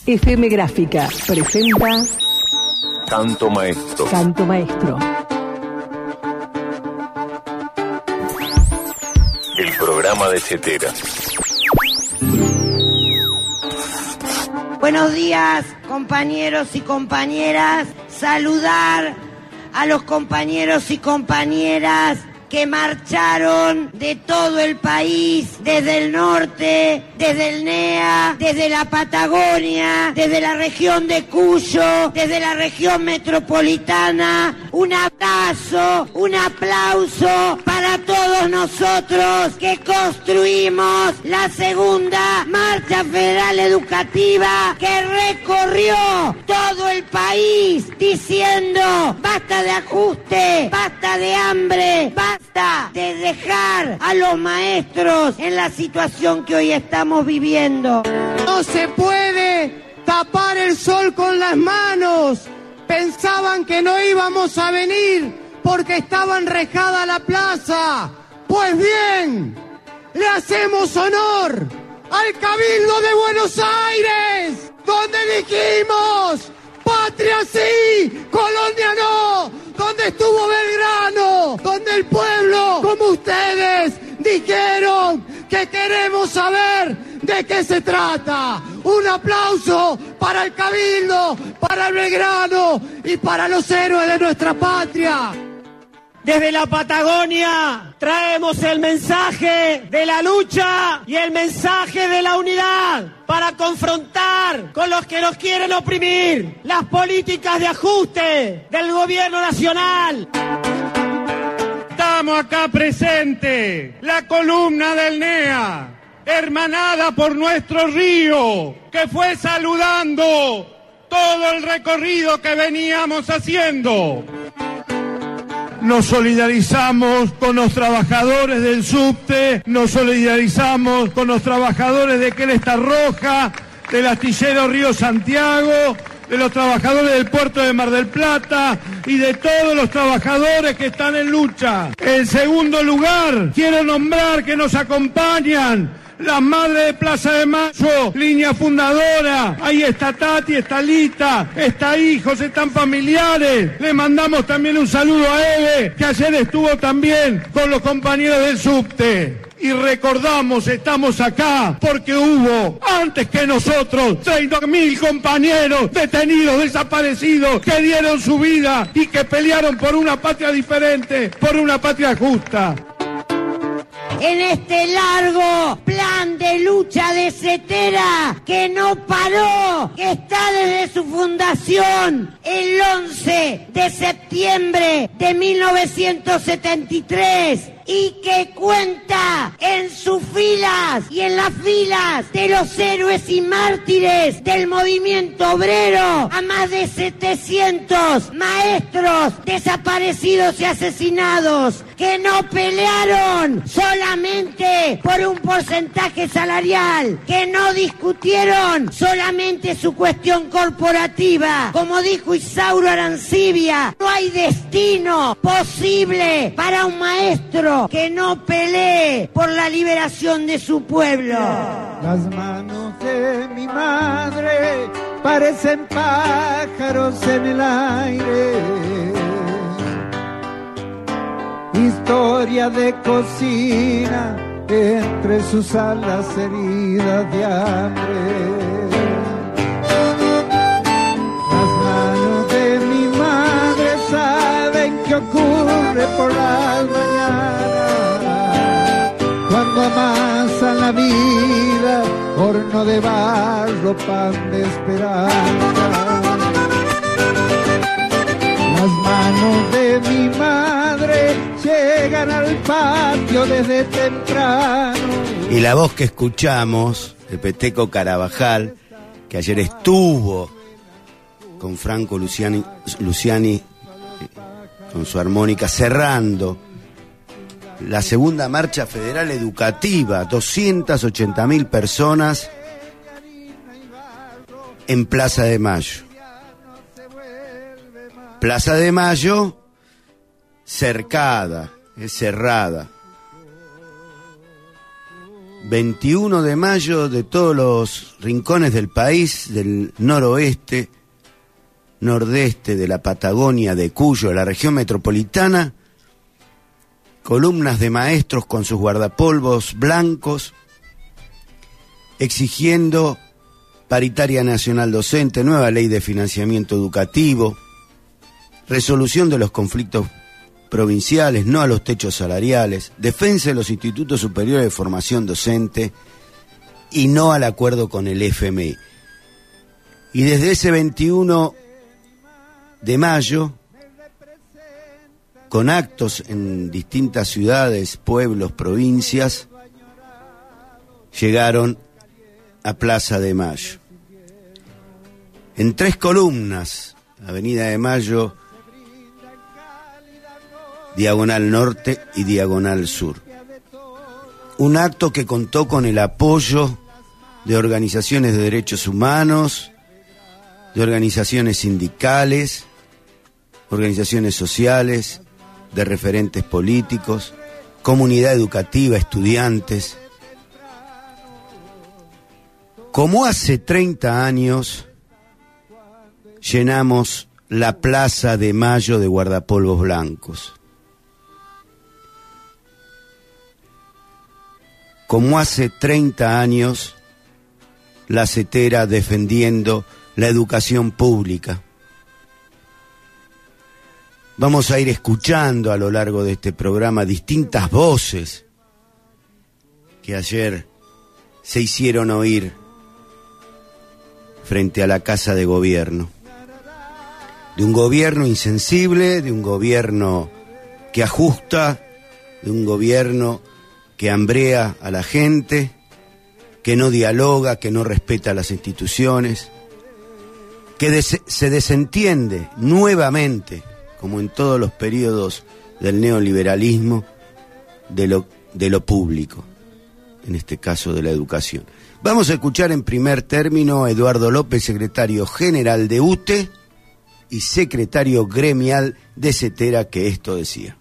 FM Gráfica presenta Canto Maestro. Canto Maestro. El programa de Cetera. Buenos días, compañeros y compañeras. Saludar a los compañeros y compañeras que marcharon de todo el país, desde el norte, desde el NEA, desde la Patagonia, desde la región de Cuyo, desde la región metropolitana. Un abrazo, un aplauso para todos nosotros que construimos la segunda marcha federal educativa que recorrió todo el país diciendo basta de ajuste, basta de hambre, basta de dejar a los maestros en la situación que hoy estamos viviendo. No se puede tapar el sol con las manos. Pensaban que no íbamos a venir porque estaba enrejada la plaza. Pues bien, le hacemos honor al Cabildo de Buenos Aires, donde dijimos patria sí, colonia no, donde estuvo Belgrano, donde el pueblo, como ustedes, dijeron que queremos saber de qué se trata. Un aplauso para el Cabildo, para el Belgrano y para los héroes de nuestra patria. Desde la Patagonia traemos el mensaje de la lucha y el mensaje de la unidad para confrontar con los que nos quieren oprimir las políticas de ajuste del gobierno nacional. Estamos acá presente, la columna del NEA, hermanada por nuestro río, que fue saludando todo el recorrido que veníamos haciendo. Nos solidarizamos con los trabajadores del subte, nos solidarizamos con los trabajadores de Cresta Roja, del astillero Río Santiago, de los trabajadores del puerto de Mar del Plata y de todos los trabajadores que están en lucha. En segundo lugar, quiero nombrar que nos acompañan la madre de Plaza de Mayo, línea fundadora. Ahí está Tati, está Lita, está hijos, están familiares. Le mandamos también un saludo a Eve, que ayer estuvo también con los compañeros del subte. Y recordamos, estamos acá porque hubo, antes que nosotros, 30.000 compañeros detenidos, desaparecidos, que dieron su vida y que pelearon por una patria diferente, por una patria justa. En este largo plan de lucha de Cetera, que no paró, que está desde su fundación el 11 de septiembre de 1973 y que cuenta en sus filas y en las filas de los héroes y mártires del movimiento obrero a más de 700 maestros desaparecidos y asesinados que no pelearon solamente por un porcentaje salarial, que no discutieron solamente su cuestión corporativa. Como dijo Isauro Arancibia, no hay destino posible para un maestro que no pelee por la liberación de su pueblo. Las manos de mi madre parecen pájaros en el aire. Historia de cocina entre sus alas heridas de hambre. Las manos de mi madre saben qué ocurre por las mañanas cuando amasan la vida, horno de barro, pan de esperanza. Las manos de mi madre llegan al patio desde temprano. Y la voz que escuchamos, de Peteco Carabajal, que ayer estuvo con Franco Luciani con su armónica cerrando la segunda marcha federal educativa, 280.000 personas en Plaza de Mayo. Plaza de Mayo cercada, cerrada. 21 de mayo, de todos los rincones del país, del noroeste, nordeste, de la Patagonia, de Cuyo, de la región metropolitana, columnas de maestros con sus guardapolvos blancos, exigiendo paritaria nacional docente, nueva ley de financiamiento educativo, resolución de los conflictos provinciales, no a los techos salariales, defensa de los institutos superiores de formación docente y no al acuerdo con el FMI. Y desde ese 21 de mayo, con actos en distintas ciudades, pueblos, provincias, llegaron a Plaza de Mayo. En 3 columnas, Avenida de Mayo, Diagonal Norte y Diagonal Sur. Un acto que contó con el apoyo de organizaciones de derechos humanos, de organizaciones sindicales, organizaciones sociales, de referentes políticos, comunidad educativa, estudiantes. Como hace 30 años llenamos la Plaza de Mayo de guardapolvos blancos. Como hace 30 años la CETERA defendiendo la educación pública. Vamos a ir escuchando a lo largo de este programa distintas voces que ayer se hicieron oír frente a la Casa de Gobierno. De un gobierno insensible, de un gobierno que ajusta, de un gobierno que hambrea a la gente, que no dialoga, que no respeta las instituciones, que se desentiende nuevamente, como en todos los periodos del neoliberalismo, de lo público, en este caso de la educación. Vamos a escuchar en primer término a Eduardo López, secretario general de UTE y secretario gremial de CETERA, que esto decía.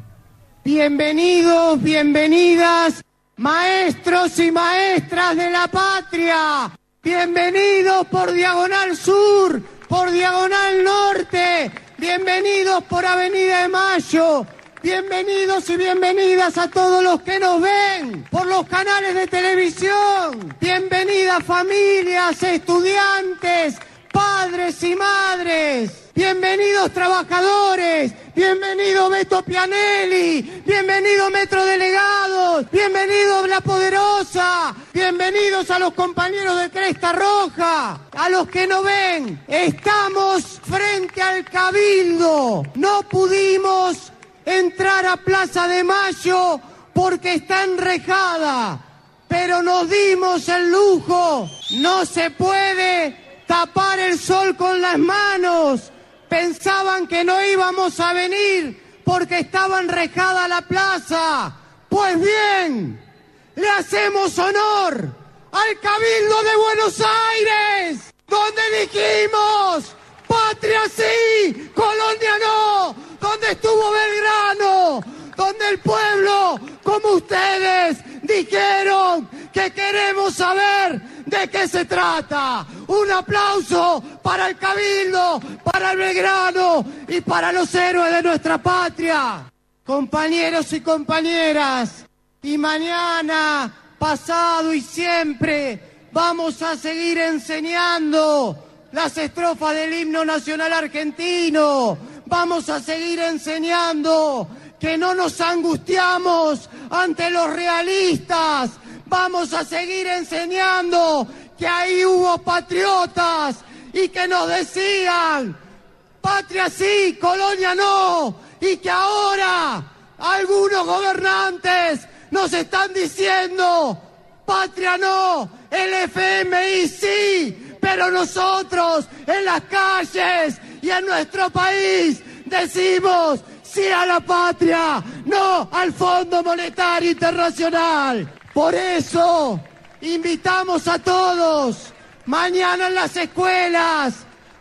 Bienvenidos, bienvenidas, maestros y maestras de la patria. Bienvenidos por Diagonal Sur, por Diagonal Norte. Bienvenidos por Avenida de Mayo. Bienvenidos y bienvenidas a todos los que nos ven por los canales de televisión. Bienvenidas familias, estudiantes, padres y madres. Bienvenidos trabajadores. Bienvenido Beto Pianelli. Bienvenido Metro Delegados. Bienvenido La Poderosa. Bienvenidos a los compañeros de Cresta Roja. A los que no ven, estamos frente al Cabildo. No pudimos entrar a Plaza de Mayo porque está enrejada, pero nos dimos el lujo. No se puede tapar el sol con las manos. Pensaban que no íbamos a venir porque estaba enrejada la plaza. Pues bien, le hacemos honor al Cabildo de Buenos Aires, donde dijimos: patria sí, colonia no, donde estuvo Belgrano, donde el pueblo, como ustedes, dijeron que queremos saber de qué se trata. Un aplauso para el Cabildo, para el Belgrano y para los héroes de nuestra patria. Compañeros y compañeras, y mañana, pasado y siempre vamos a seguir enseñando las estrofas del himno nacional argentino. Vamos a seguir enseñando que no nos angustiamos ante los realistas. Vamos a seguir enseñando que ahí hubo patriotas y que nos decían: patria sí, colonia no, y que ahora algunos gobernantes nos están diciendo: patria no, el FMI sí, pero nosotros en las calles y en nuestro país decimos sí a la patria, no al Fondo Monetario Internacional. Por eso invitamos a todos, mañana en las escuelas,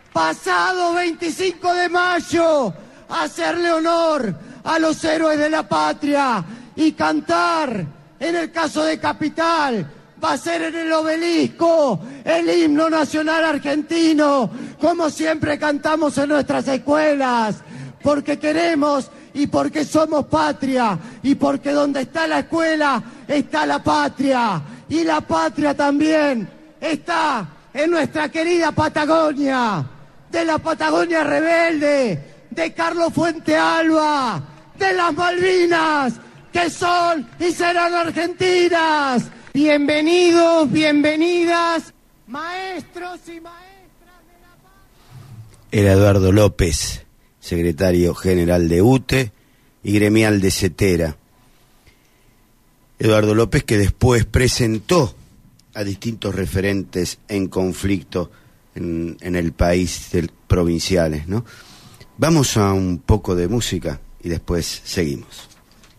pasado 25 de mayo, a hacerle honor a los héroes de la patria y cantar En el caso de Capital, va a ser en el Obelisco, el himno nacional argentino, como siempre cantamos en nuestras escuelas, porque queremos y porque somos patria, y porque donde está la escuela está la patria, y la patria también está en nuestra querida Patagonia, de la Patagonia rebelde, de Carlos Fuentealba, de las Malvinas, que son y serán argentinas. Bienvenidos, bienvenidas, maestros y maestras de la patria. Era Eduardo López, secretario general de UTE y gremial de CETERA. Eduardo López, que después presentó a distintos referentes en conflicto en el país provinciales, ¿no? Vamos a un poco de música y después seguimos.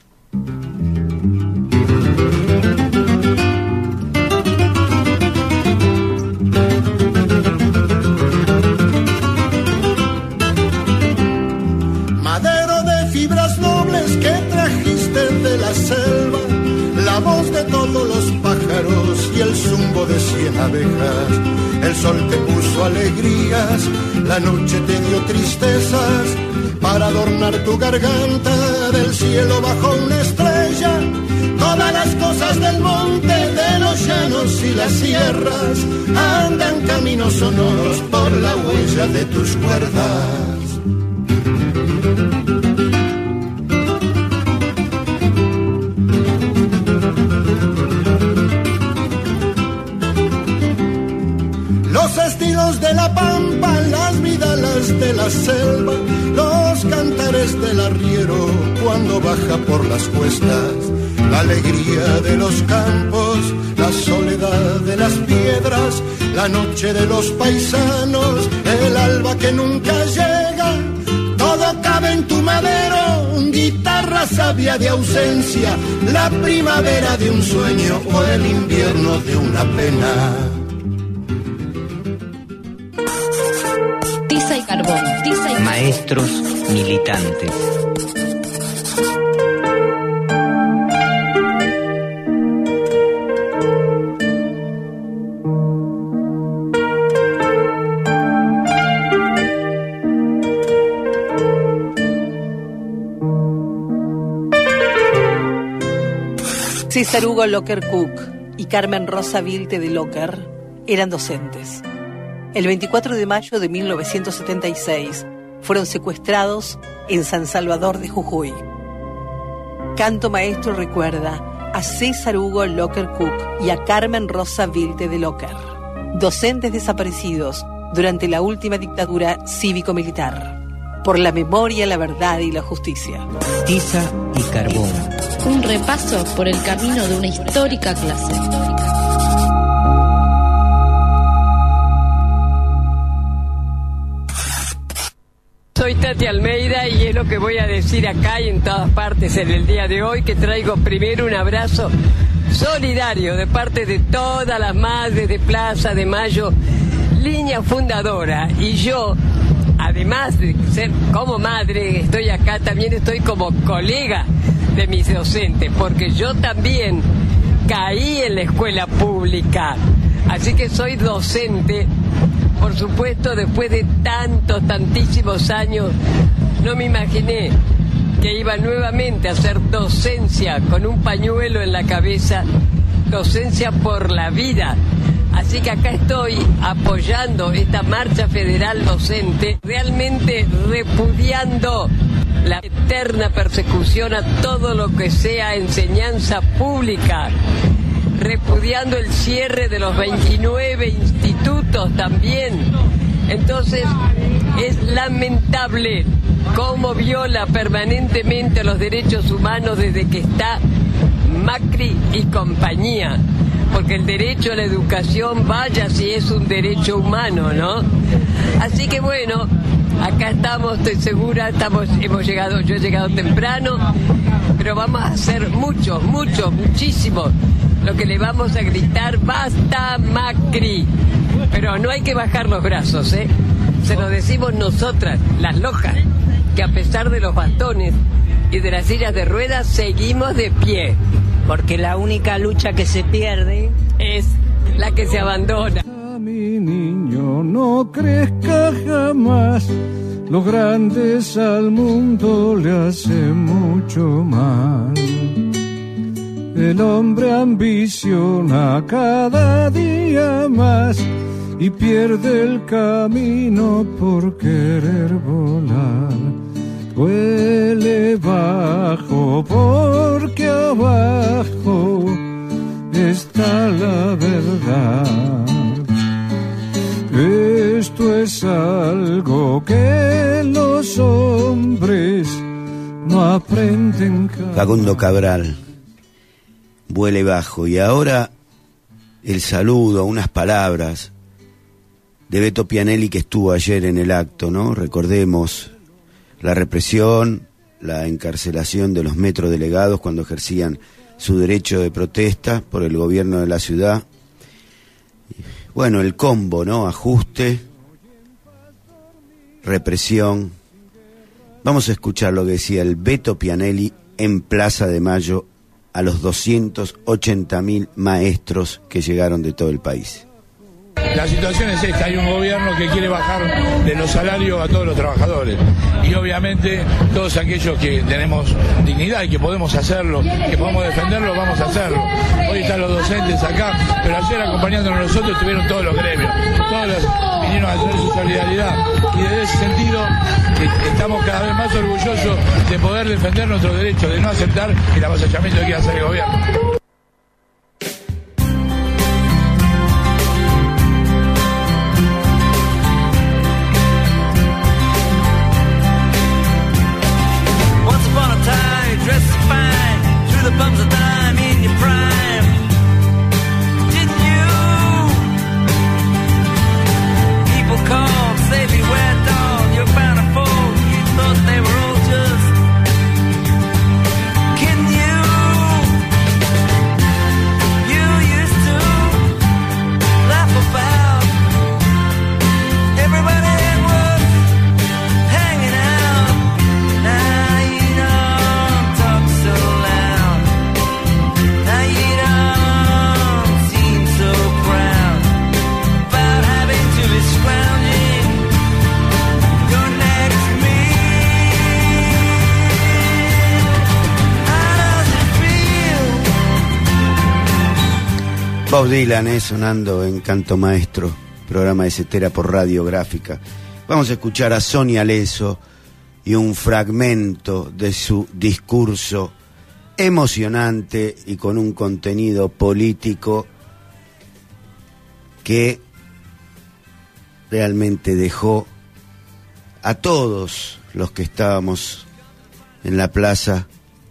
Madero de fibras nobles que trajiste de la selva, la voz de todos los pájaros y el zumbo de 100 abejas. El sol te puso alegrías, la noche te dio tristezas, para adornar tu garganta del cielo bajó una estrella. Todas las cosas del monte, de los llanos y las sierras, andan caminos sonoros por la huella de tus cuerdas. Los estilos de la pampa, las vidalas de la selva, los cantares del arriero cuando baja por las cuestas, la alegría de los campos, la soledad de las piedras, la noche de los paisanos, el alba que nunca llega, todo cabe en tu madero, guitarra sabia de ausencia, la primavera de un sueño o el invierno de una pena. Tiza y carbón, tiza y carbón. Maestros militantes. César Hugo Locker Cook y Carmen Rosa Vilte de Locker eran docentes. El 24 de mayo de 1976 fueron secuestrados en San Salvador de Jujuy. Canto Maestro recuerda a César Hugo Locker Cook y a Carmen Rosa Vilte de Locker, docentes desaparecidos durante la última dictadura cívico-militar, por la memoria, la verdad y la justicia. Tiza y carbón. Un repaso por el camino de una histórica clase. Soy Tati Almeida y es lo que voy a decir acá y en todas partes en el día de hoy, que traigo primero un abrazo solidario de parte de todas las madres de Plaza de Mayo, línea fundadora. Y yo, además de ser como madre, estoy acá, también estoy como colega de mis docentes, porque yo también caí en la escuela pública, así que soy docente. Por supuesto, después de tantísimos años, no me imaginé que iba nuevamente a hacer docencia con un pañuelo en la cabeza, docencia por la vida. Así que acá estoy apoyando esta marcha federal docente, realmente repudiando la eterna persecución a todo lo que sea enseñanza pública, repudiando el cierre de los 29 institutos también. Entonces es lamentable cómo viola permanentemente los derechos humanos desde que está Macri y compañía, porque el derecho a la educación, vaya si es un derecho humano, ¿no? Así que bueno, acá estamos, estoy segura, hemos llegado, yo he llegado temprano, pero vamos a hacer muchísimo. Lo que le vamos a gritar, basta Macri. Pero no hay que bajar los brazos, ¿eh? Se lo decimos nosotras, las lojas, que a pesar de los bastones y de las sillas de ruedas, seguimos de pie. porque la única lucha que se pierde es la que se abandona. Mi niño, no crezca jamás, los grandes al mundo le hacen mucho mal. El hombre ambiciona cada día más y pierde el camino por querer volar. Huele bajo porque abajo está la verdad. Esto es algo que los hombres no aprenden. Facundo Cabral, Huele bajo. Y ahora el saludo, unas palabras de Beto Pianelli, que estuvo ayer en el acto, ¿no? Recordemos la represión, la encarcelación de los metrodelegados cuando ejercían su derecho de protesta por el gobierno de la ciudad. Bueno, el combo, ¿no? Ajuste, represión. Vamos a escuchar lo que decía el Beto Pianelli en Plaza de Mayo a los 280.000 maestros que llegaron de todo el país. La situación es esta, hay un gobierno que quiere bajar de los salarios a todos los trabajadores y obviamente todos aquellos que tenemos dignidad y que podemos hacerlo, que podemos defenderlo, vamos a hacerlo. Hoy están los docentes acá, pero ayer acompañándonos nosotros estuvieron todos los gremios, vinieron a tener su solidaridad y desde ese sentido estamos cada vez más orgullosos de poder defender nuestros derechos, de no aceptar el avasallamiento que quiera hacer el gobierno. Bums of dime in your prime, didn't you? People called, say beware dog, you're bound to fall. You thought they were all just kidding you. You used to laugh about everybody that was hanging out. Now you don't talk so loud. Bob Dylan, sonando en Canto Maestro, programa de Cetera por Radiográfica. Vamos a escuchar a Sonia Leso y un fragmento de su discurso emocionante y con un contenido político que realmente dejó a todos los que estábamos en la plaza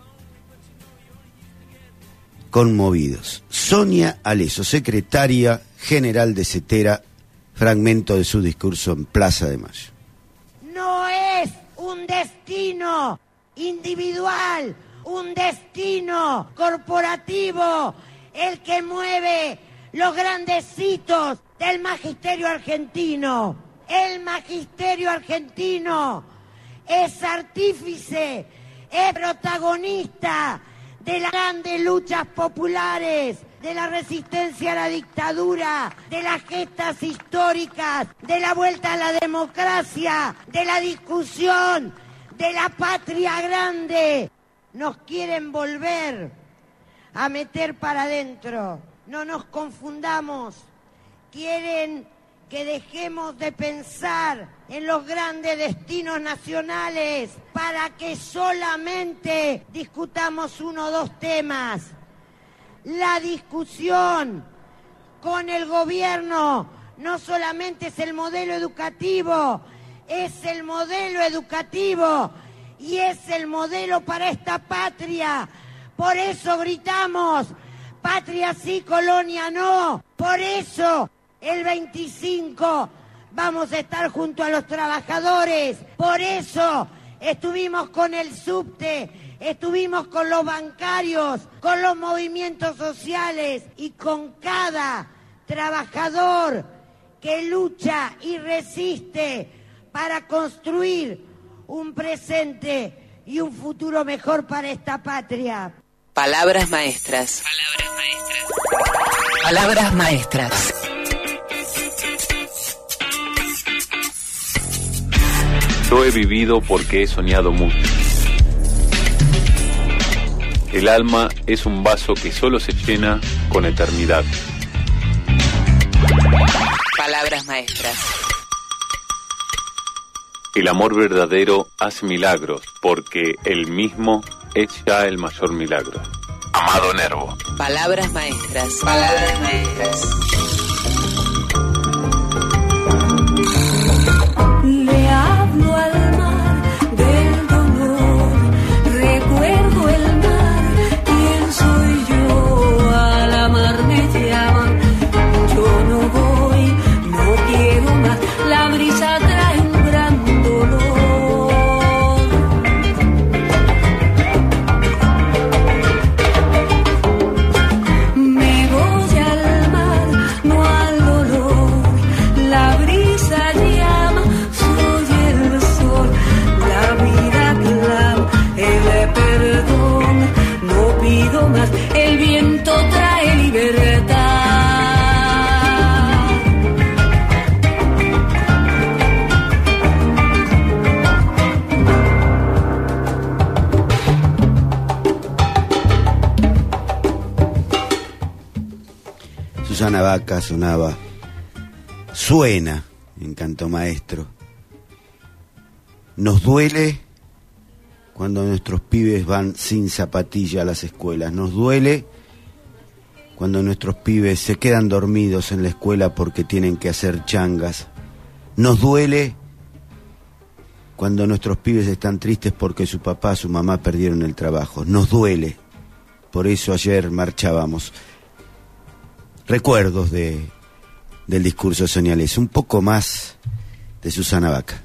conmovidos. Sonia Aleso, secretaria general de Cetera, fragmento de su discurso en Plaza de Mayo. No es un destino individual, un destino corporativo el que mueve los grandes hitos del magisterio argentino. El magisterio argentino es artífice, es protagonista de las grandes luchas populares, de la resistencia a la dictadura, de las gestas históricas, de la vuelta a la democracia, de la discusión, de la patria grande. Nos quieren volver a meter para adentro. No nos confundamos. Quieren que dejemos de pensar en los grandes destinos nacionales para que solamente discutamos uno o dos temas. La discusión con el gobierno no solamente es el modelo educativo, es el modelo educativo y es el modelo para esta patria. Por eso gritamos, patria sí, colonia no. Por eso el 25 vamos a estar junto a los trabajadores. Por eso estuvimos con el subte, estuvimos con los bancarios, con los movimientos sociales y con cada trabajador que lucha y resiste para construir un presente y un futuro mejor para esta patria. Palabras maestras. Palabras maestras. Yo he vivido porque he soñado mucho. El alma es un vaso que solo se llena con eternidad. Palabras maestras. El amor verdadero hace milagros porque él mismo es ya el mayor milagro. Amado Nervo. Palabras maestras. Palabras maestras. Le hablo al mar del dolor, recuerdo el mar, ¿quién soy yo? Al amar me llaman, yo no voy, no quiero más, la brisa trae un gran dolor. Me voy al mar, no al dolor, la brisa llama. Perdón, no pido más, el viento trae libertad. Susana Baca sonaba, suena en Canto Maestro. Nos duele cuando nuestros pibes van sin zapatilla a las escuelas. Nos duele cuando nuestros pibes se quedan dormidos en la escuela porque tienen que hacer changas. Nos duele cuando nuestros pibes están tristes porque su papá, su mamá perdieron el trabajo. Nos duele. Por eso ayer marchábamos. Recuerdos del discurso Soñales. Un poco más de Susana Baca.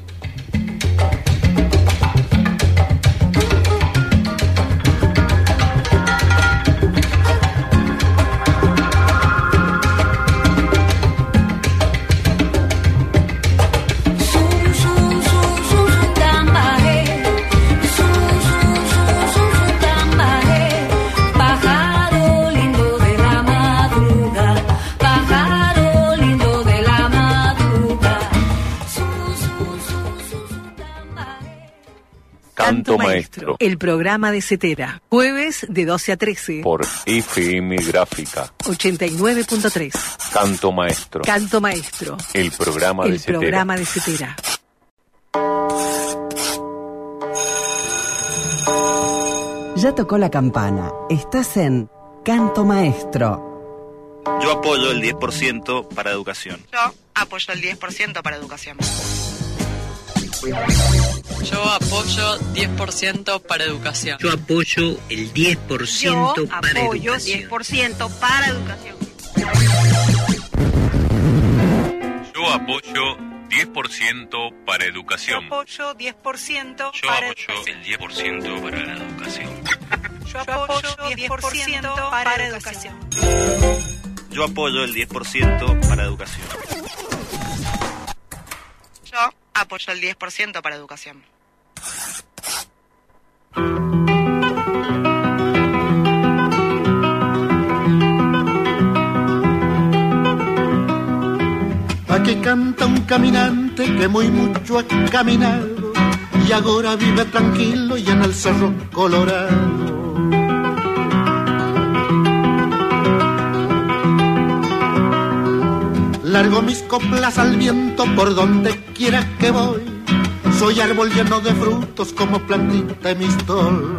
Canto Maestro. El programa de Cetera. Jueves de 12 a 13. Por FM Gráfica. 89.3. Canto Maestro. Canto Maestro. El programa de Cetera. El programa de Cetera. Ya tocó la campana. Estás en Canto Maestro. Yo apoyo el 10% para educación. Yo apoyo el 10% para educación. Yo apoyo 10% para educación. Yo apoyo el 10% para educación. 10% para educación. Yo apoyo 10% para educación. Yo apoyo 10% Yo apoyo el 10% para la educación. Yo apoyo 10% para educación. Yo apoyo el 10% para educación. Yo apoyo el 10% para educación. Aquí canta un caminante que muy mucho ha caminado y ahora vive tranquilo y en el Cerro Colorado. Largo mis coplas al viento por donde quiera que voy. Soy árbol lleno de frutos como plantita en mistol.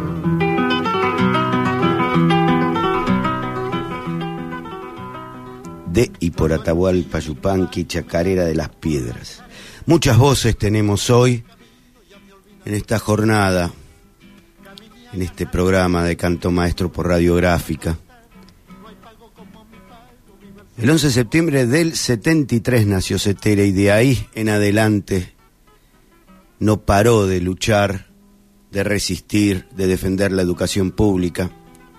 De y por Atahualpa Yupanqui, Chacarera de las Piedras. Muchas voces tenemos hoy en esta jornada, en este programa de Canto Maestro por Radiográfica. El 11 de septiembre del 73 nació Cetera y de ahí en adelante no paró de luchar, de resistir, de defender la educación pública.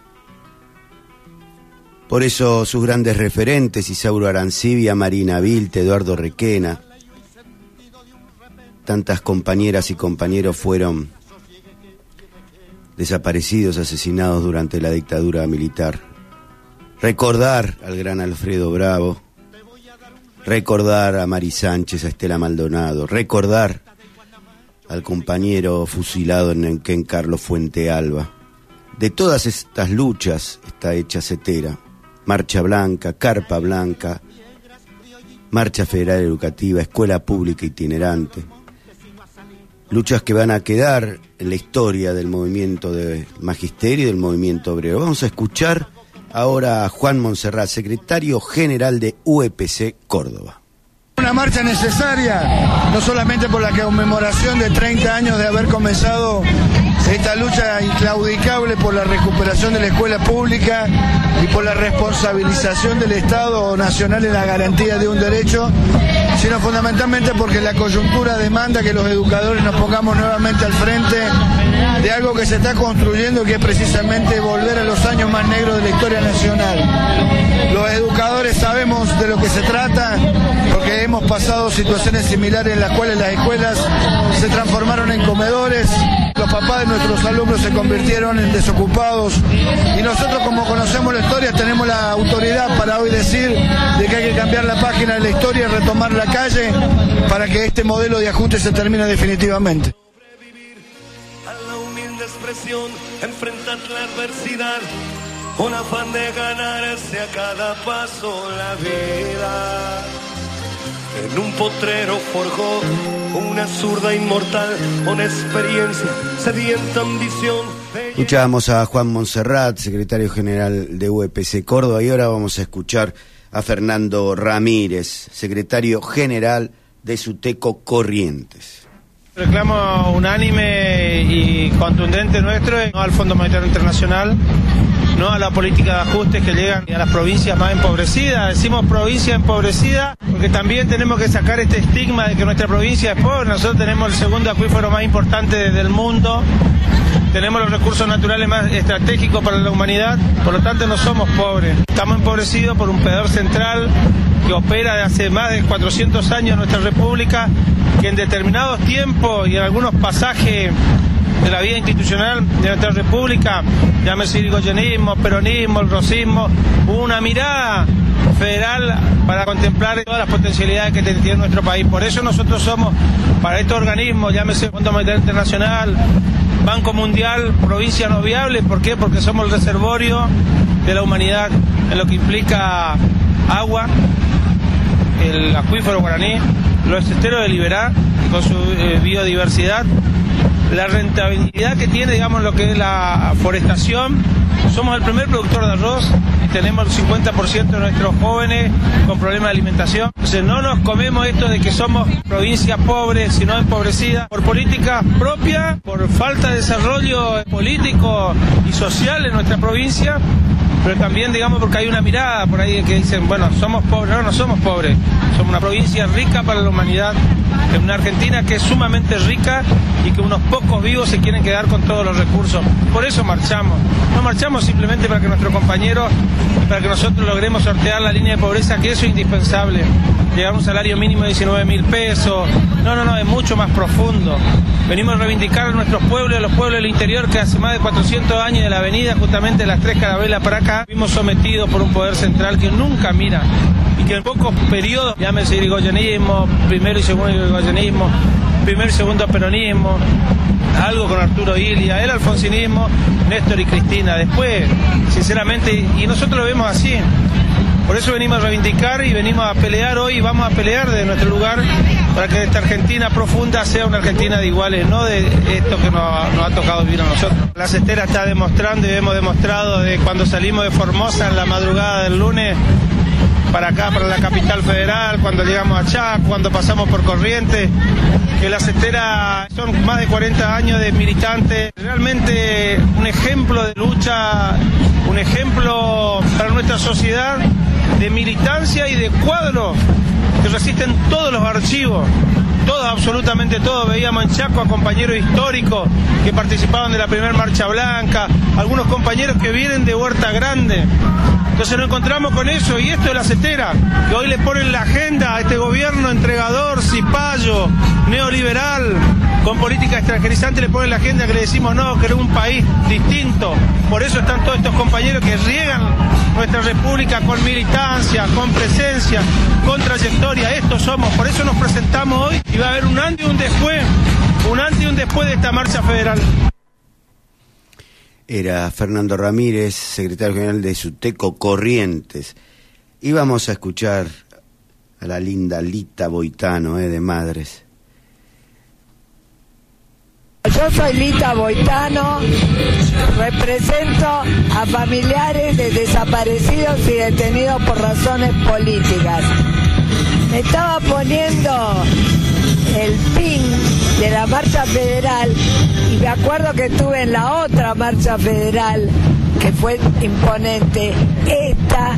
Por eso sus grandes referentes, Isauro Arancibia, Marina Vilte, Eduardo Requena, tantas compañeras y compañeros fueron desaparecidos, asesinados durante la dictadura militar. Recordar al gran Alfredo Bravo, recordar a Mari Sánchez, a Estela Maldonado, recordar al compañero fusilado en Neuquén, Carlos Fuentealba. De todas estas luchas está hecha Cetera: Marcha Blanca, Carpa Blanca, Marcha Federal Educativa, Escuela Pública Itinerante. Luchas que van a quedar en la historia del movimiento de magisterio y del movimiento obrero. Vamos a escuchar ahora a Juan Monserrat, secretario general de UEPC Córdoba. Una marcha necesaria, no solamente por la conmemoración de 30 años de haber comenzado esta lucha inclaudicable por la recuperación de la escuela pública y por la responsabilización del Estado nacional en la garantía de un derecho, sino fundamentalmente porque la coyuntura demanda que los educadores nos pongamos nuevamente al frente de algo que se está construyendo, que es precisamente volver a los años más negros de la historia nacional. Los educadores sabemos de lo que se trata, porque hemos pasado situaciones similares en las cuales las escuelas se transformaron en comedores, los papás de nuestros alumnos se convirtieron en desocupados, y nosotros, como conocemos la historia, tenemos la autoridad para hoy decir de que hay que cambiar la página de la historia y retomar la calle para que este modelo de ajuste se termine definitivamente. Enfrentar la adversidad con afán de ganarse a cada paso la vida. En un potrero forjó una zurda inmortal con experiencia, sedienta ambición. Escuchamos a Juan Monserrat, secretario general de UEPC Córdoba, y ahora vamos a escuchar a Fernando Ramírez, secretario general de SUTECO Corrientes. Reclamo unánime y contundente nuestro, no al Fondo Monetario Internacional, no a la política de ajustes que llegan a las provincias más empobrecidas. Decimos provincia empobrecida porque también tenemos que sacar este estigma de que nuestra provincia es pobre. Nosotros tenemos el segundo acuífero más importante del mundo, tenemos los recursos naturales más estratégicos para la humanidad, por lo tanto no somos pobres. Estamos empobrecidos por un poder central que opera de hace más de 400 años en nuestra república, que en determinados tiempos y en algunos pasajes de la vida institucional de nuestra república, llámese el irigoyenismo, peronismo, el rosismo, hubo una mirada federal para contemplar todas las potencialidades que tiene nuestro país. Por eso nosotros somos, para estos organismos, llámese Fondo Monetario Internacional, Banco Mundial, provincia no viable. ¿Por qué? Porque somos el reservorio de la humanidad en lo que implica agua, el acuífero guaraní, los esteros de Liberá con su biodiversidad, la rentabilidad que tiene, digamos, lo que es la forestación. Somos el primer productor de arroz y tenemos el 50% de nuestros jóvenes con problemas de alimentación. Entonces no nos comemos esto de que somos provincia pobre, sino empobrecida por políticas propias, por falta de desarrollo político y social en nuestra provincia, pero también, digamos, porque hay una mirada por ahí que dicen, bueno, somos pobres. No, no somos pobres, somos una provincia rica para la humanidad, en una Argentina que es sumamente rica y que unos pocos vivos se quieren quedar con todos los recursos. Por eso marchamos. No marchamos simplemente para que nuestros compañeros, para que nosotros logremos sortear la línea de pobreza, que eso es indispensable. Llegar a un salario mínimo de 19.000 pesos. No, es mucho más profundo. Venimos a reivindicar a nuestros pueblos, a los pueblos del interior, que hace más de 400 años de la avenida, justamente de las Tres Carabelas para acá, fuimos sometidos por un poder central que nunca mira, y que en pocos periodos, llámese irigoyenismo, primero y segundo irigoyenismo, primer y segundo peronismo, algo con Arturo Illia, el alfonsinismo, Néstor y Cristina. Después, sinceramente, y nosotros lo vemos así. Por eso venimos a reivindicar y venimos a pelear hoy, y vamos a pelear desde nuestro lugar para que esta Argentina profunda sea una Argentina de iguales, no de esto que nos ha tocado vivir a nosotros. La Cetera está demostrando y hemos demostrado de cuando salimos de Formosa en la madrugada del lunes para acá, para la capital federal, cuando llegamos a Chaco, cuando pasamos por Corrientes, que la Cetera son más de 40 años de militantes, realmente un ejemplo de lucha, un ejemplo para nuestra sociedad de militancia y de cuadros que resisten todos los archivos, todos, absolutamente todos. Veíamos en Chaco a compañeros históricos que participaban de la primera Marcha Blanca, algunos compañeros que vienen de Huerta Grande. Entonces nos encontramos con eso, y esto es la Cetera, que hoy le ponen la agenda a este gobierno entregador, cipayo, neoliberal, con política extranjerizante le ponen la agenda que le decimos no, queremos un país distinto. Por eso están todos estos compañeros que riegan nuestra república con militancia, con presencia, con trayectoria. Estos somos, por eso nos presentamos hoy y va a haber un antes y un después de esta marcha federal. Era Fernando Ramírez, secretario general de SUTECO Corrientes. Y vamos a escuchar a la linda Lita Boitano, de Madres. Yo soy Lita Boitano, represento a familiares de desaparecidos y detenidos por razones políticas. Me estaba poniendo el pin de la marcha federal y me acuerdo que estuve en la otra marcha federal que fue imponente. Esta,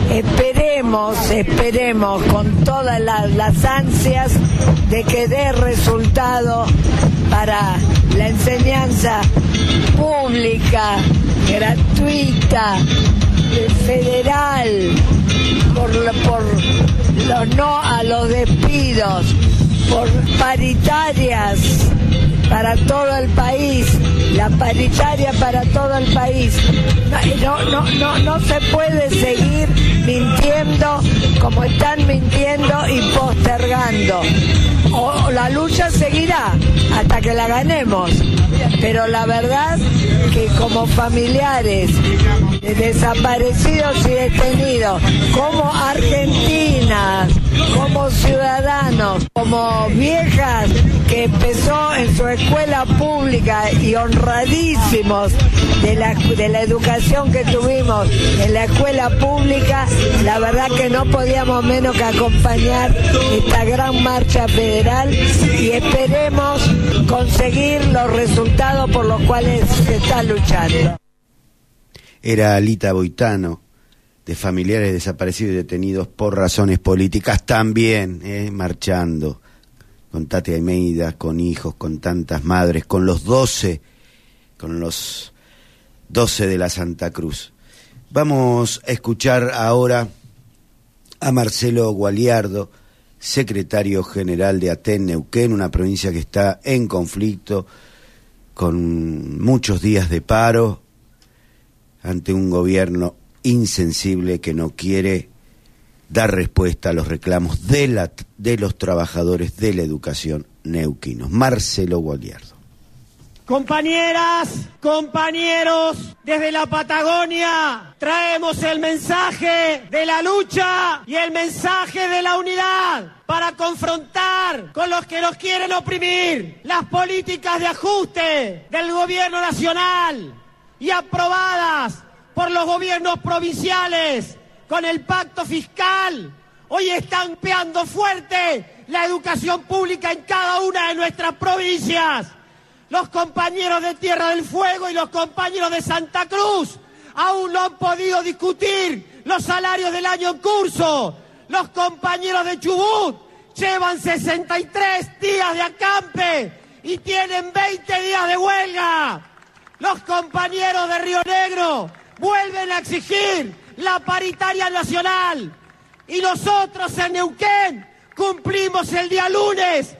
esperemos con todas las ansias de que dé resultado para la enseñanza pública, gratuita, federal, por los no a los despidos, por paritarias para todo el país, la paritaria para todo el país. No se puede seguir mintiendo como están mintiendo y postergando. O la lucha seguirá hasta que la ganemos, pero la verdad que como familiares de desaparecidos y detenidos, como argentinas, como ciudadanos, como viejas que empezó en su escuela pública y honradísimos de la educación que tuvimos en la escuela pública, la verdad que no podíamos menos que acompañar esta gran marcha federal y esperemos conseguir los resultados por los cuales se está luchando. Era Lita Boitano, de familiares desaparecidos y detenidos por razones políticas, también marchando con Tati Almeida, con hijos, con tantas madres, con los 12 de la Santa Cruz. Vamos a escuchar ahora a Marcelo Gualiardo, secretario general de ATEN Neuquén, una provincia que está en conflicto, con muchos días de paro, ante un gobierno insensible que no quiere dar respuesta a los reclamos de los trabajadores de la educación neuquinos. Marcelo Gualiardo. Compañeras, compañeros, desde la Patagonia traemos el mensaje de la lucha y el mensaje de la unidad para confrontar con los que nos quieren oprimir las políticas de ajuste del gobierno nacional y aprobadas por los gobiernos provinciales con el pacto fiscal. Hoy están golpeando fuerte la educación pública en cada una de nuestras provincias. Los compañeros de Tierra del Fuego y los compañeros de Santa Cruz aún no han podido discutir los salarios del año en curso. Los compañeros de Chubut llevan 63 días de acampe y tienen 20 días de huelga. Los compañeros de Río Negro vuelven a exigir la paritaria nacional. Y nosotros en Neuquén cumplimos el día lunes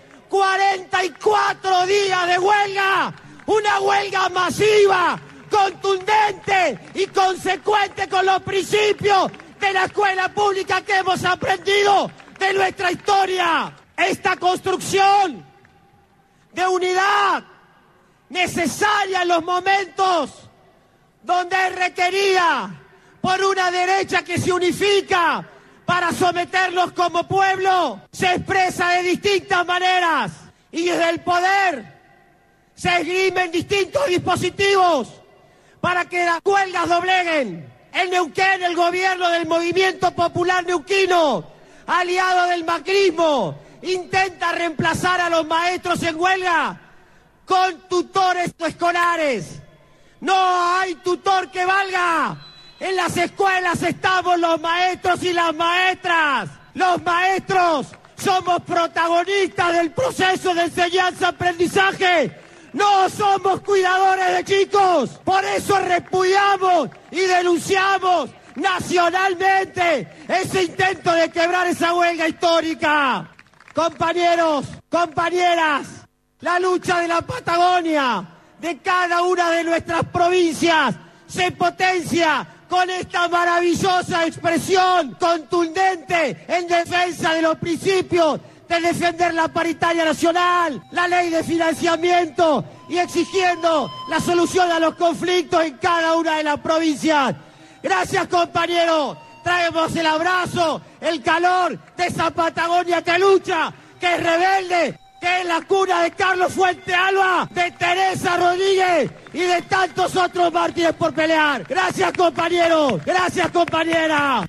44 días de huelga, una huelga masiva, contundente y consecuente con los principios de la escuela pública que hemos aprendido de nuestra historia. Esta construcción de unidad necesaria en los momentos donde es requerida por una derecha que se unifica para someterlos como pueblo, se expresa de distintas maneras y desde el poder se esgrimen distintos dispositivos para que las huelgas dobleguen. En Neuquén, el gobierno del Movimiento Popular Neuquino, aliado del macrismo, intenta reemplazar a los maestros en huelga con tutores escolares. No hay tutor que valga. En las escuelas estamos los maestros y las maestras. Los maestros somos protagonistas del proceso de enseñanza-aprendizaje. No somos cuidadores de chicos. Por eso repudiamos y denunciamos nacionalmente ese intento de quebrar esa huelga histórica. Compañeros, compañeras, La lucha de la Patagonia, de cada una de nuestras provincias, se potencia con esta maravillosa expresión contundente en defensa de los principios de defender la paritaria nacional, la ley de financiamiento y exigiendo la solución a los conflictos en cada una de las provincias. Gracias, compañeros. Traemos el abrazo, el calor de esa Patagonia que lucha, que es rebelde, que es la cuna de Carlos Fuente Alba, de Teresa Rodríguez y de tantos otros mártires por pelear. Gracias, compañeros. Gracias, compañera.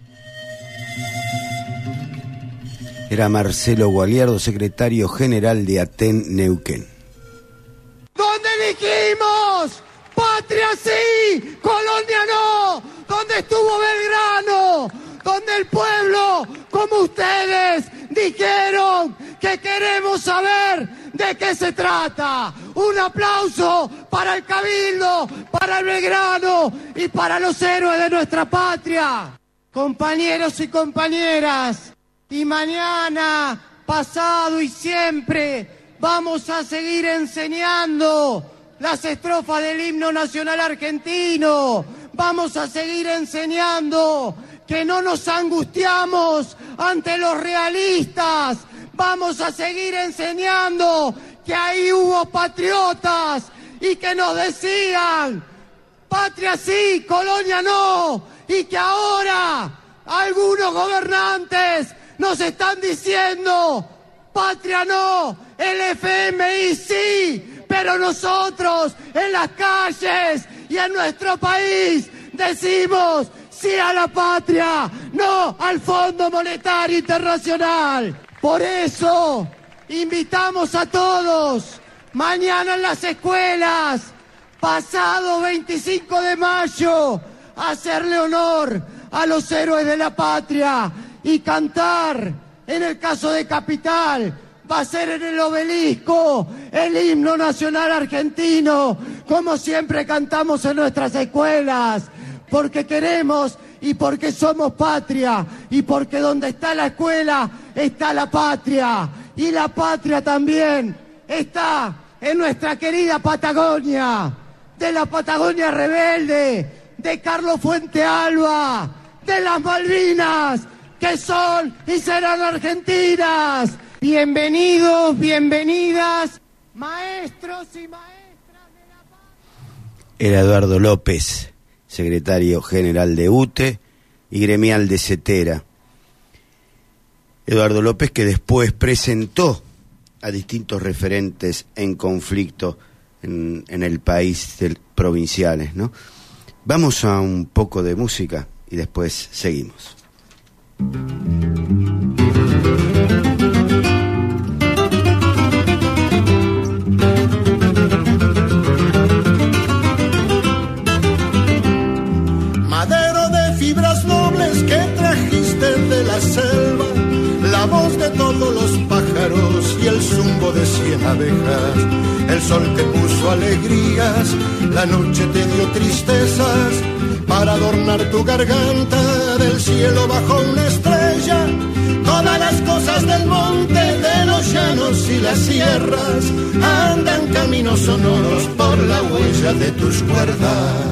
Era Marcelo Gualiardo, secretario general de ATEN Neuquén. Donde dijimos, patria sí, colonia no, donde estuvo Belgrano, donde el pueblo, como ustedes, dijeron que queremos saber de qué se trata. Un aplauso para el Cabildo, para el Belgrano y para los héroes de nuestra patria. Compañeros y compañeras, y mañana, pasado y siempre vamos a seguir enseñando las estrofas del himno nacional argentino. Vamos a seguir enseñando que no nos angustiamos ante los realistas. Vamos a seguir enseñando que ahí hubo patriotas y que nos decían, patria sí, colonia no, y que ahora algunos gobernantes nos están diciendo, patria no, el FMI sí, pero nosotros en las calles y en nuestro país decimos sí a la patria, no al Fondo Monetario Internacional. Por eso invitamos a todos, mañana en las escuelas, pasado 25 de mayo, a hacerle honor a los héroes de la patria y cantar, en el caso de Capital, va a ser en el Obelisco, el himno nacional argentino, como siempre cantamos en nuestras escuelas, porque queremos y porque somos patria, y porque donde está la escuela está la patria, y la patria también está en nuestra querida Patagonia, de la Patagonia rebelde, de Carlos Fuente Alba, de las Malvinas, que son y serán argentinas. Bienvenidos, bienvenidas, maestros y maestras de la patria. Era Eduardo López, secretario general de UTE y gremial de CETERA. Eduardo López, que después presentó a distintos referentes en conflicto en el país provinciales, ¿no? Vamos a un poco de música y después seguimos. Madero de fibras nobles que trajiste de la selva, la voz de todos los pájaros y el zumbo de 100 abejas. El sol te puso alegrías, la noche te dio tristezas, para adornar tu garganta del cielo bajó una estrella. Todas las cosas del monte, de los llanos y las sierras, andan caminos sonoros por la huella de tus cuerdas.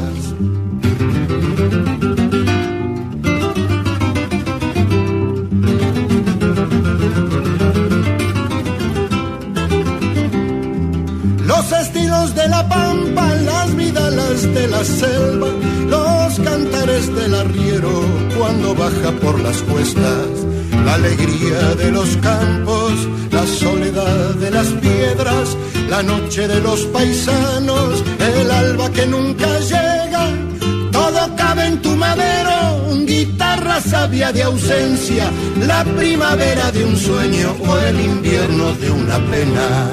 Los estilos de la pampa, las vidalas de la selva, los cantares del arriero cuando baja por las cuestas, la alegría de los campos, la soledad de las piedras, la noche de los paisanos, el alba que nunca llega, todo cabe en tu madero, guitarra sabia de ausencia, la primavera de un sueño o el invierno de una pena.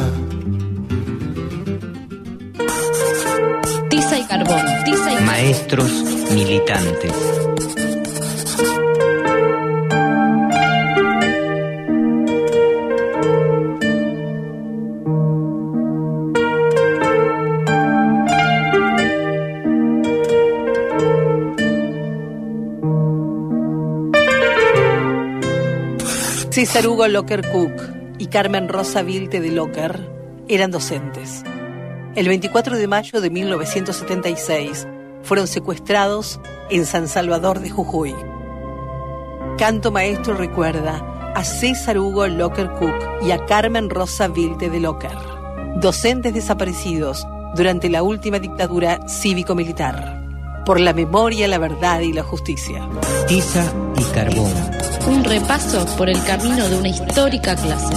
Tiza y carbón, tiza y maestros militantes. César Hugo Locker Cook y Carmen Rosa Vilte de Locker eran docentes. El 24 de mayo de 1976 fueron secuestrados en San Salvador de Jujuy. Canto Maestro recuerda a César Hugo Locker Cook y a Carmen Rosa Vilte de Locker, docentes desaparecidos durante la última dictadura cívico-militar. Por la memoria, la verdad y la justicia. Tiza y carbón. Un repaso por el camino de una histórica clase.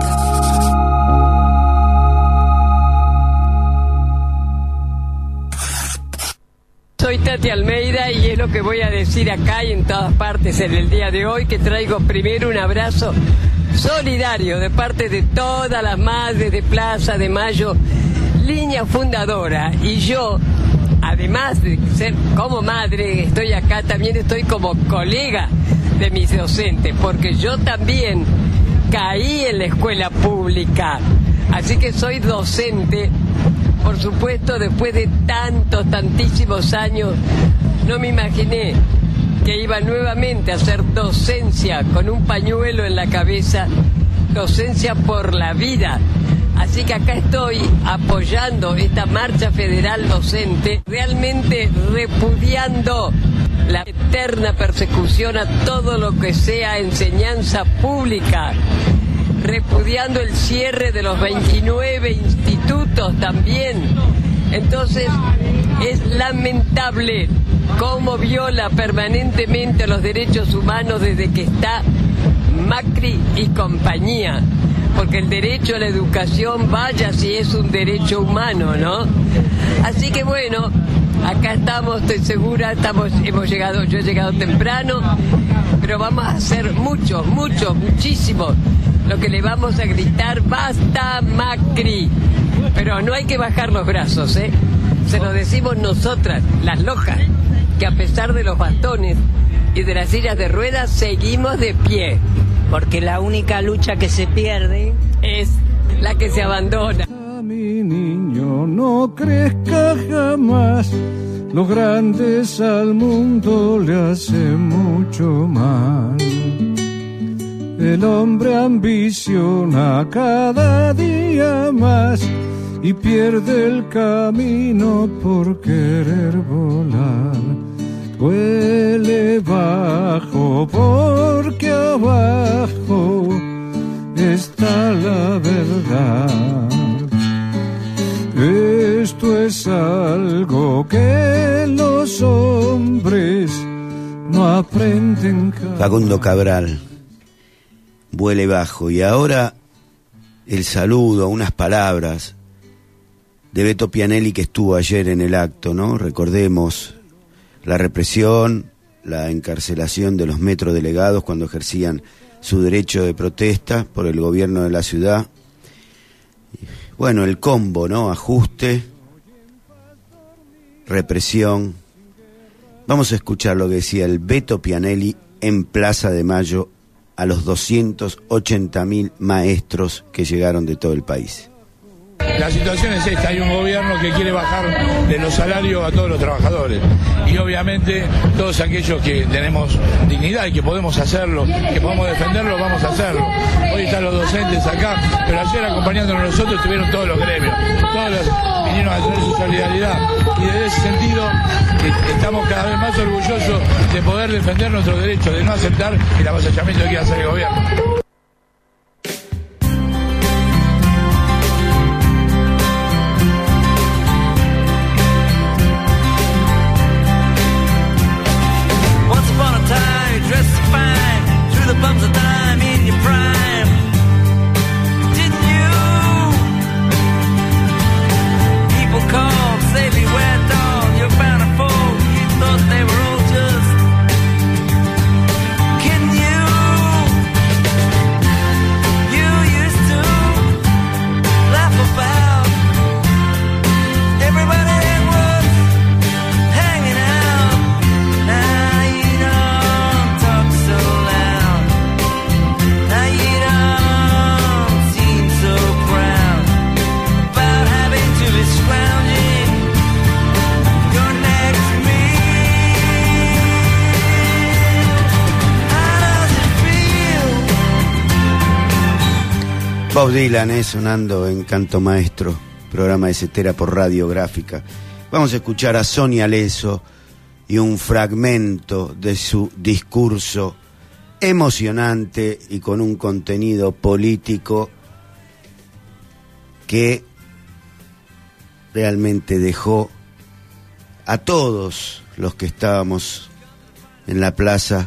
Soy Tati Almeida y es lo que voy a decir acá y en todas partes en el día de hoy, que traigo primero un abrazo solidario de parte de todas las madres de Plaza de Mayo, línea fundadora. Y yo, además de ser como madre, estoy acá, también estoy como colega de mis docentes, porque yo también caí en la escuela pública, así que soy docente. Por supuesto, después de tantísimos años, no me imaginé que iba nuevamente a hacer docencia con un pañuelo en la cabeza, docencia por la vida. Así que acá estoy apoyando esta marcha federal docente, realmente repudiando la eterna persecución a todo lo que sea enseñanza pública, repudiando el cierre de los 29 institutos también. Entonces, es lamentable cómo viola permanentemente los derechos humanos desde que está Macri y compañía. Porque el derecho a la educación, vaya si es un derecho humano, ¿no? Así que bueno, acá estamos, estoy segura, hemos llegado, yo he llegado temprano, pero vamos a hacer muchísimo. Lo que le vamos a gritar, ¡basta Macri! Pero no hay que bajar los brazos, ¿eh? Se lo decimos nosotras, las lojas, que a pesar de los bastones y de las sillas de ruedas, seguimos de pie. Porque la única lucha que se pierde es la que se abandona. Mi niño, no crezca jamás, los grandes al mundo le hacen mucho mal. El hombre ambiciona cada día más y pierde el camino por querer volar. Huele bajo porque abajo está la verdad. Esto es algo que los hombres no aprenden. Facundo Cabral, Huele bajo. Y ahora el saludo, unas palabras de Beto Pianelli, que estuvo ayer en el acto, ¿no? Recordemos la represión, la encarcelación de los metrodelegados cuando ejercían su derecho de protesta por el gobierno de la ciudad. Bueno, el combo, ¿no? Ajuste, represión. Vamos a escuchar lo que decía el Beto Pianelli en Plaza de Mayo a los 280.000 maestros que llegaron de todo el país. La situación es esta, hay un gobierno que quiere bajar de los salarios a todos los trabajadores y obviamente todos aquellos que tenemos dignidad y que podemos hacerlo, que podemos defenderlo, vamos a hacerlo. Hoy están los docentes acá, pero ayer acompañándonos nosotros estuvieron todos los gremios, vinieron a tener su solidaridad y desde ese sentido estamos cada vez más orgullosos de poder defender nuestros derechos, de no aceptar el avasallamiento que quiera hacer el gobierno. Bums of dime in your prime, didn't you? People called, say beware dog, you're bound to fall. You thought they were all just kidding you. Bob Dylan, sonando en Canto Maestro, programa de Cetera por Radiográfica. Vamos a escuchar a Sonia Leso y un fragmento de su discurso emocionante y con un contenido político que realmente dejó a todos los que estábamos en la plaza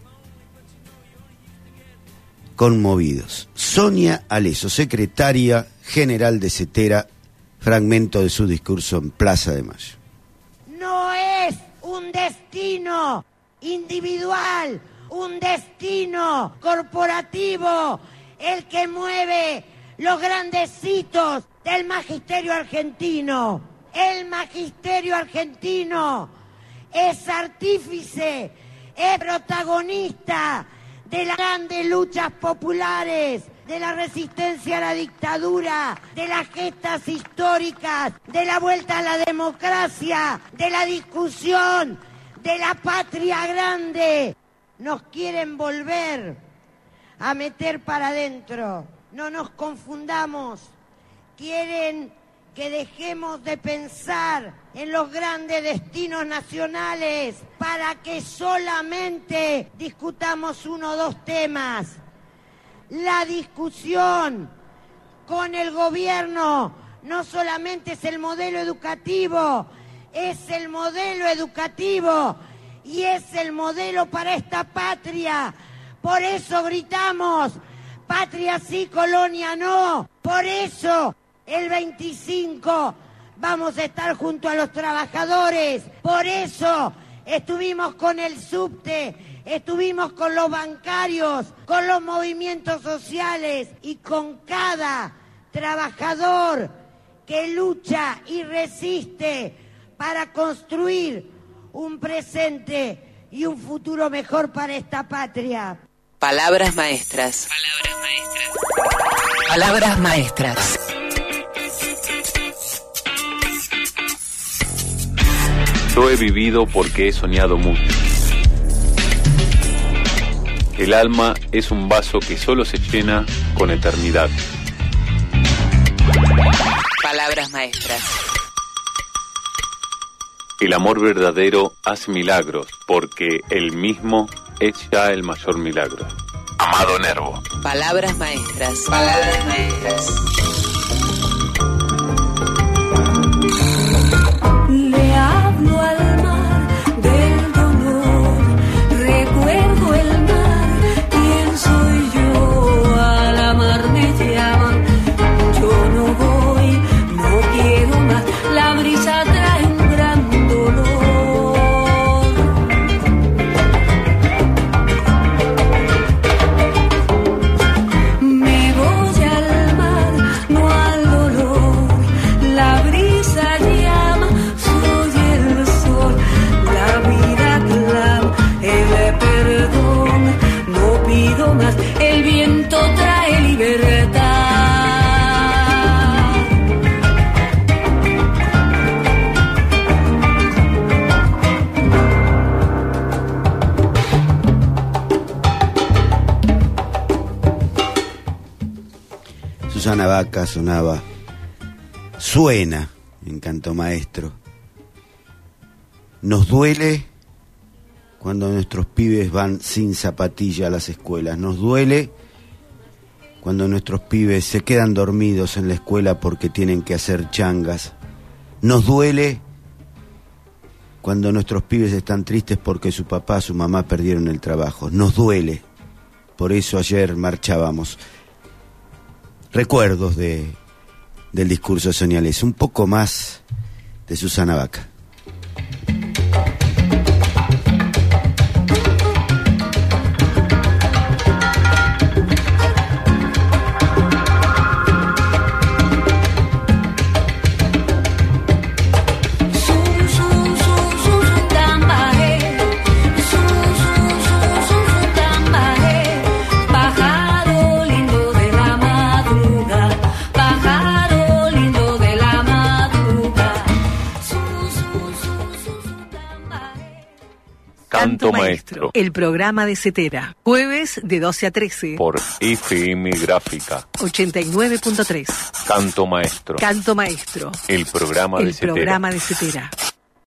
conmovidos. Sonia Aleso, secretaria general de Cetera, fragmento de su discurso en Plaza de Mayo. No es un destino individual, un destino corporativo el que mueve los grandes hitos del magisterio argentino. El magisterio argentino es artífice, es protagonista de las grandes luchas populares, de la resistencia a la dictadura, de las gestas históricas, de la vuelta a la democracia, de la discusión de la patria grande. Nos quieren volver a meter para adentro. No nos confundamos. Quieren que dejemos de pensar en los grandes destinos nacionales para que solamente discutamos uno o dos temas. La discusión con el gobierno no solamente es el modelo educativo, es el modelo educativo y es el modelo para esta patria. Por eso gritamos, patria sí, colonia no. Por eso el 25 vamos a estar junto a los trabajadores. Por eso estuvimos con el subte, estuvimos con los bancarios, con los movimientos sociales y con cada trabajador que lucha y resiste para construir un presente y un futuro mejor para esta patria. Palabras maestras. Palabras maestras. Palabras maestras. Yo he vivido porque he soñado mucho. El alma es un vaso que solo se llena con eternidad. Palabras maestras. El amor verdadero hace milagros porque él mismo es ya el mayor milagro. Amado Nervo. Palabras maestras. Palabras maestras. Le hablo al mar del dolor, recuerdo el mar, ¿quién soy yo? Al mar me llaman, yo no voy, no quiero más, la brisa trae un gran dolor. Me voy al mar, no al dolor, la brisa llama, soy el sol, la vida clama, el perdón, no pido más, el viento trae libertad. Susana Baca sonaba, suena en Canto Maestro. Nos duele cuando nuestros pibes van sin zapatilla a las escuelas. Nos duele cuando nuestros pibes se quedan dormidos en la escuela porque tienen que hacer changas. Nos duele cuando nuestros pibes están tristes porque su papá, su mamá perdieron el trabajo. Nos duele. Por eso ayer marchábamos. Recuerdos del discurso de Sonia Leso. Un poco más de Susana Baca. Pájaro lindo de la madrugada, pájaro lindo de la madrugada. Canto Maestro. El programa de Cetera. Jueves de 12 a 13. Por FM Gráfica. 89.3. Canto Maestro. Canto Maestro. El programa de Cetera. El programa de Cetera.